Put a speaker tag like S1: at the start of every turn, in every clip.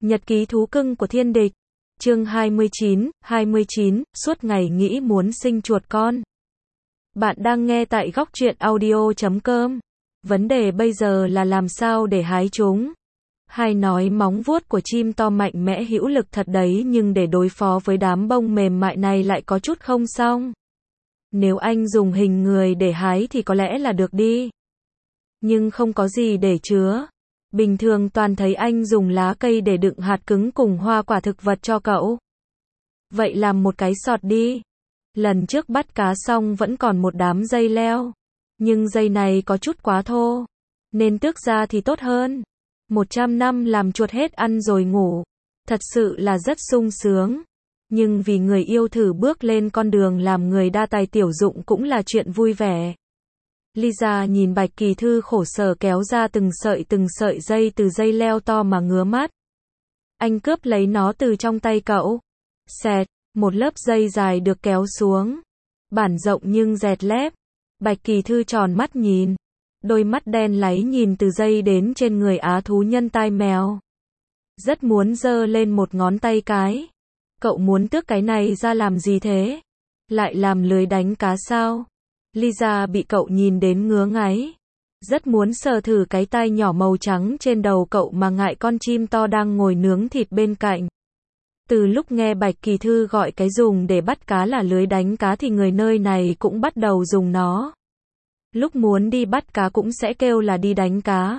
S1: Nhật ký thú cưng của thiên địch. Chương 29, suốt ngày nghĩ muốn sinh chuột con. Bạn đang nghe tại góc truyện audio.com. Vấn đề bây giờ là làm sao để hái chúng. Hay nói móng vuốt của chim to mạnh mẽ hữu lực thật đấy, nhưng để đối phó với đám bông mềm mại này lại có chút không xong. Nếu anh dùng hình người để hái thì có lẽ là được đi. Nhưng không có gì để chứa. Bình thường toàn thấy anh dùng lá cây để đựng hạt cứng cùng hoa quả thực vật cho cậu. Vậy làm một cái sọt đi. Lần trước bắt cá xong vẫn còn một đám dây leo. Nhưng dây này có chút quá thô. Nên tước ra thì tốt hơn. 100 năm làm chuột hết ăn rồi ngủ. Thật sự là rất sung sướng. Nhưng vì người yêu thử bước lên con đường làm người đa tài tiểu dụng cũng là chuyện vui vẻ. Lisa nhìn Bạch Kỳ Thư khổ sở kéo ra từng sợi dây từ dây leo to mà ngứa mắt. Anh cướp lấy nó từ trong tay cậu. Xẹt, một lớp dây dài được kéo xuống. Bản rộng nhưng dẹt lép. Bạch Kỳ Thư tròn mắt nhìn. Đôi mắt đen láy nhìn từ dây đến trên người á thú nhân tai mèo. Rất muốn giơ lên một ngón tay cái. Cậu muốn tước cái này ra làm gì thế? Lại làm lưới đánh cá sao? Lisa bị cậu nhìn đến ngứa ngáy. Rất muốn sờ thử cái tai nhỏ màu trắng trên đầu cậu mà ngại con chim to đang ngồi nướng thịt bên cạnh. Từ lúc nghe Bạch Kỳ Thư gọi cái dùng để bắt cá là lưới đánh cá thì người nơi này cũng bắt đầu dùng nó. Lúc muốn đi bắt cá cũng sẽ kêu là đi đánh cá.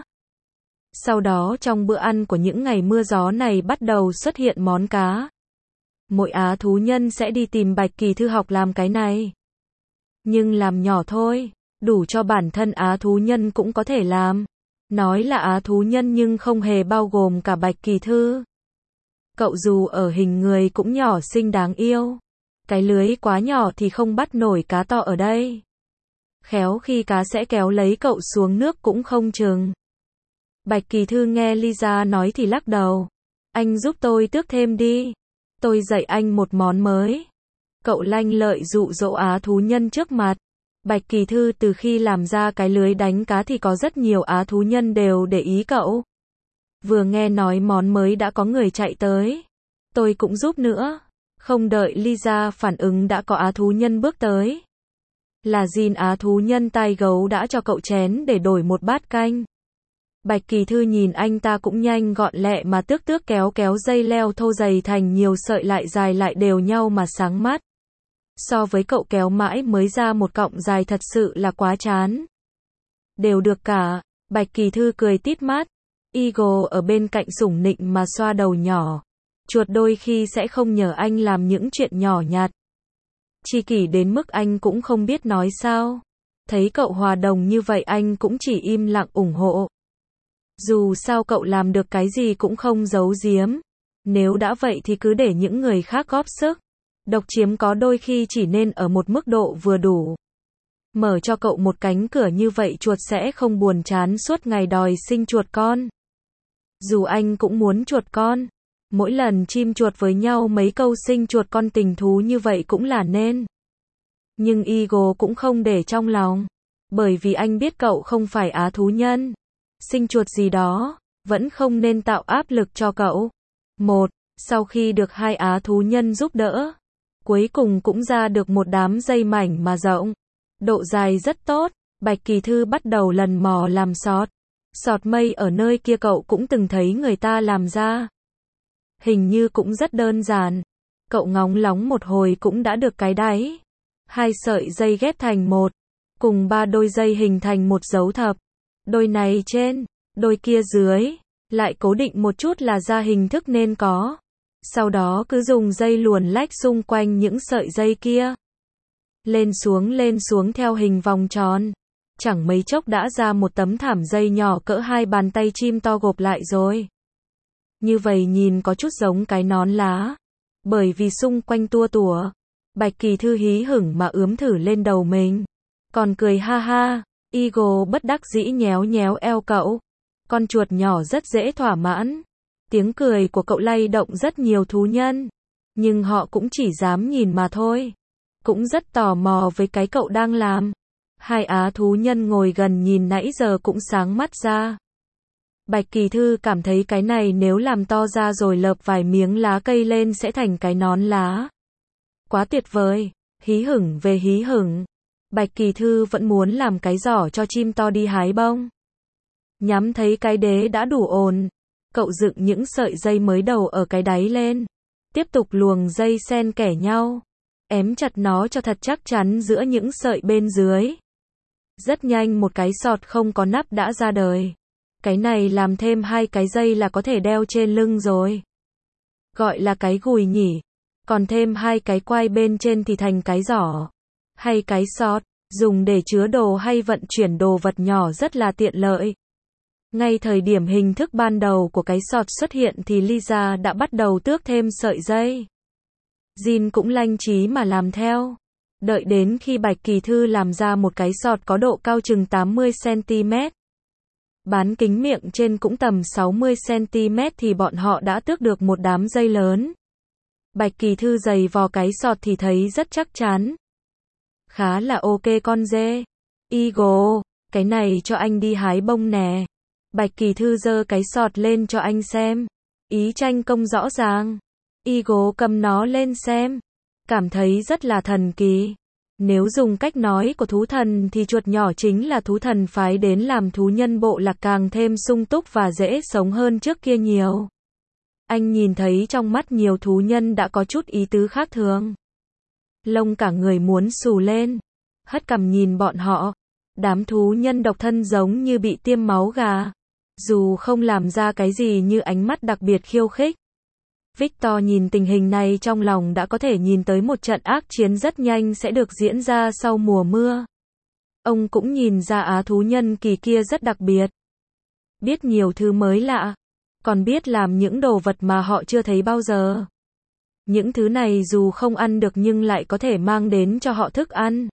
S1: Sau đó trong bữa ăn của những ngày mưa gió này bắt đầu xuất hiện món cá. Mỗi á thú nhân sẽ đi tìm Bạch Kỳ Thư học làm cái này. Nhưng làm nhỏ thôi, đủ cho bản thân á thú nhân cũng có thể làm. Nói là á thú nhân nhưng không hề bao gồm cả Bạch Kỳ Thư. Cậu dù ở hình người cũng nhỏ xinh đáng yêu. Cái lưới quá nhỏ thì không bắt nổi cá to ở đây. Khéo khi cá sẽ kéo lấy cậu xuống nước cũng không chừng. Bạch Kỳ Thư nghe Lisa nói thì lắc đầu. Anh giúp tôi tước thêm đi. Tôi dạy anh một món mới. Cậu lanh lợi dụ dỗ á thú nhân trước mặt. Bạch Kỳ Thư từ khi làm ra cái lưới đánh cá thì có rất nhiều á thú nhân đều để ý cậu. Vừa nghe nói món mới đã có người chạy tới. Tôi cũng giúp nữa. Không đợi Lisa phản ứng đã có á thú nhân bước tới. Là Jin á thú nhân tai gấu đã cho cậu chén để đổi một bát canh. Bạch Kỳ Thư nhìn anh ta cũng nhanh gọn lẹ mà tước kéo dây leo thô dày thành nhiều sợi lại dài lại đều nhau mà sáng mắt. So với cậu kéo mãi mới ra một cọng dài thật sự là quá chán. Đều được cả, Bạch Kỳ Thư cười tít mắt. Eagle ở bên cạnh sủng nịnh mà xoa đầu nhỏ. Chuột đôi khi sẽ không nhờ anh làm những chuyện nhỏ nhặt. Chi kỷ đến mức anh cũng không biết nói sao. Thấy cậu hòa đồng như vậy anh cũng chỉ im lặng ủng hộ. Dù sao cậu làm được cái gì cũng không giấu giếm. Nếu đã vậy thì cứ để những người khác góp sức. Độc chiếm có đôi khi chỉ nên ở một mức độ vừa đủ. Mở cho cậu một cánh cửa như vậy chuột sẽ không buồn chán suốt ngày đòi sinh chuột con. Dù anh cũng muốn chuột con. Mỗi lần chim chuột với nhau mấy câu sinh chuột con tình thú như vậy cũng là nên. Nhưng Eagle cũng không để trong lòng. Bởi vì anh biết cậu không phải á thú nhân. Sinh chuột gì đó, vẫn không nên tạo áp lực cho cậu. Sau khi được hai á thú nhân giúp đỡ, cuối cùng cũng ra được một đám dây mảnh mà rộng. Độ dài rất tốt, Bạch Kỳ Thư bắt đầu lần mò làm sọt. Sọt mây ở nơi kia cậu cũng từng thấy người ta làm ra. Hình như cũng rất đơn giản. Cậu ngóng lóng một hồi cũng đã được cái đáy. 2 sợi dây ghép thành một, cùng 3 đôi dây hình thành một dấu thập. Đôi này trên, đôi kia dưới, lại cố định một chút là ra hình thức nên có. Sau đó cứ dùng dây luồn lách xung quanh những sợi dây kia. Lên xuống theo hình vòng tròn. Chẳng mấy chốc đã ra một tấm thảm dây nhỏ cỡ 2 bàn tay chim to gộp lại rồi. Như vậy nhìn có chút giống cái nón lá. Bởi vì xung quanh tua tủa. Bạch Kỳ Thư hí hửng mà ướm thử lên đầu mình. Còn cười ha ha. Eagle bất đắc dĩ nhéo eo cậu. Con chuột nhỏ rất dễ thỏa mãn. Tiếng cười của cậu lay động rất nhiều thú nhân. Nhưng họ cũng chỉ dám nhìn mà thôi. Cũng rất tò mò với cái cậu đang làm. Hai á thú nhân ngồi gần nhìn nãy giờ cũng sáng mắt ra. Bạch Kỳ Thư cảm thấy cái này nếu làm to ra rồi lợp vài miếng lá cây lên sẽ thành cái nón lá. Quá tuyệt vời, hí hửng về hí hửng. Bạch Kỳ Thư vẫn muốn làm cái giỏ cho chim to đi hái bông. Nhắm thấy cái đế đã đủ ồn, cậu dựng những sợi dây mới đầu ở cái đáy lên. Tiếp tục luồng dây xen kẽ nhau, ém chặt nó cho thật chắc chắn giữa những sợi bên dưới. Rất nhanh một cái sọt không có nắp đã ra đời. Cái này làm thêm 2 cái dây là có thể đeo trên lưng rồi. Gọi là cái gùi nhỉ. Còn thêm 2 cái quai bên trên thì thành cái giỏ. Hay cái sọt, dùng để chứa đồ hay vận chuyển đồ vật nhỏ rất là tiện lợi. Ngay thời điểm hình thức ban đầu của cái sọt xuất hiện thì Lisa đã bắt đầu tước thêm sợi dây. Jin cũng lanh trí mà làm theo. Đợi đến khi Bạch Kỳ Thư làm ra một cái sọt có độ cao chừng 80 cm. Bán kính miệng trên cũng tầm 60 cm thì bọn họ đã tước được một đám dây lớn. Bạch Kỳ Thư giày vò cái sọt thì thấy rất chắc chắn. Khá là ok con dê. Eagle, cái này cho anh đi hái bông nè. Bạch Kỳ Thư giơ cái sọt lên cho anh xem. Ý tranh công rõ ràng. Eagle cầm nó lên xem. Cảm thấy rất là thần kỳ. Nếu dùng cách nói của thú thần thì chuột nhỏ chính là thú thần phái đến làm thú nhân bộ lạc càng thêm sung túc và dễ sống hơn trước kia nhiều. Anh nhìn thấy trong mắt nhiều thú nhân đã có chút ý tứ khác thường. Lông cả người muốn xù lên. Hất cằm nhìn bọn họ. Đám thú nhân độc thân giống như bị tiêm máu gà. Dù không làm ra cái gì như ánh mắt đặc biệt khiêu khích. Victor nhìn tình hình này trong lòng đã có thể nhìn tới một trận ác chiến rất nhanh sẽ được diễn ra sau mùa mưa. Ông cũng nhìn ra á thú nhân kỳ kia rất đặc biệt. Biết nhiều thứ mới lạ. Còn biết làm những đồ vật mà họ chưa thấy bao giờ. Những thứ này dù không ăn được nhưng lại có thể mang đến cho họ thức ăn.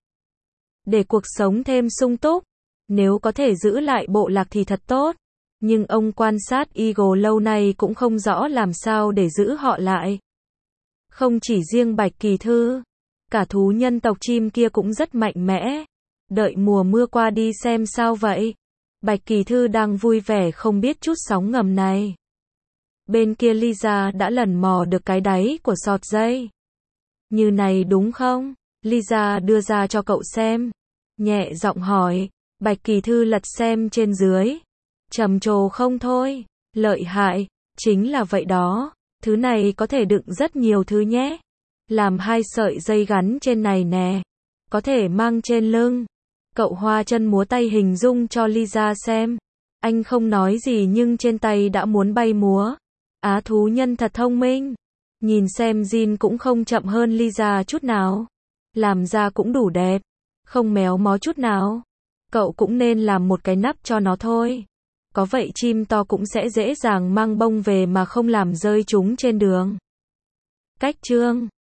S1: Để cuộc sống thêm sung túc. Nếu có thể giữ lại bộ lạc thì thật tốt. Nhưng ông quan sát Eagle lâu nay cũng không rõ làm sao để giữ họ lại. Không chỉ riêng Bạch Kỳ Thư, cả thú nhân tộc chim kia cũng rất mạnh mẽ. Đợi mùa mưa qua đi xem sao vậy. Bạch Kỳ Thư đang vui vẻ không biết chút sóng ngầm này. Bên kia Lisa đã lần mò được cái đáy của sọt dây. Như này đúng không? Lisa đưa ra cho cậu xem. Nhẹ giọng hỏi. Bạch Kỳ Thư lật xem trên dưới. Trầm trồ không thôi. Lợi hại. Chính là vậy đó. Thứ này có thể đựng rất nhiều thứ nhé. Làm 2 sợi dây gắn trên này nè. Có thể mang trên lưng. Cậu hoa chân múa tay hình dung cho Lisa xem. Anh không nói gì nhưng trên tay đã muốn bay múa. Á thú nhân thật thông minh. Nhìn xem Jin cũng không chậm hơn Lisa chút nào. Làm ra cũng đủ đẹp. Không méo mó chút nào. Cậu cũng nên làm một cái nắp cho nó thôi. Có vậy chim to cũng sẽ dễ dàng mang bông về mà không làm rơi chúng trên đường. Cách chương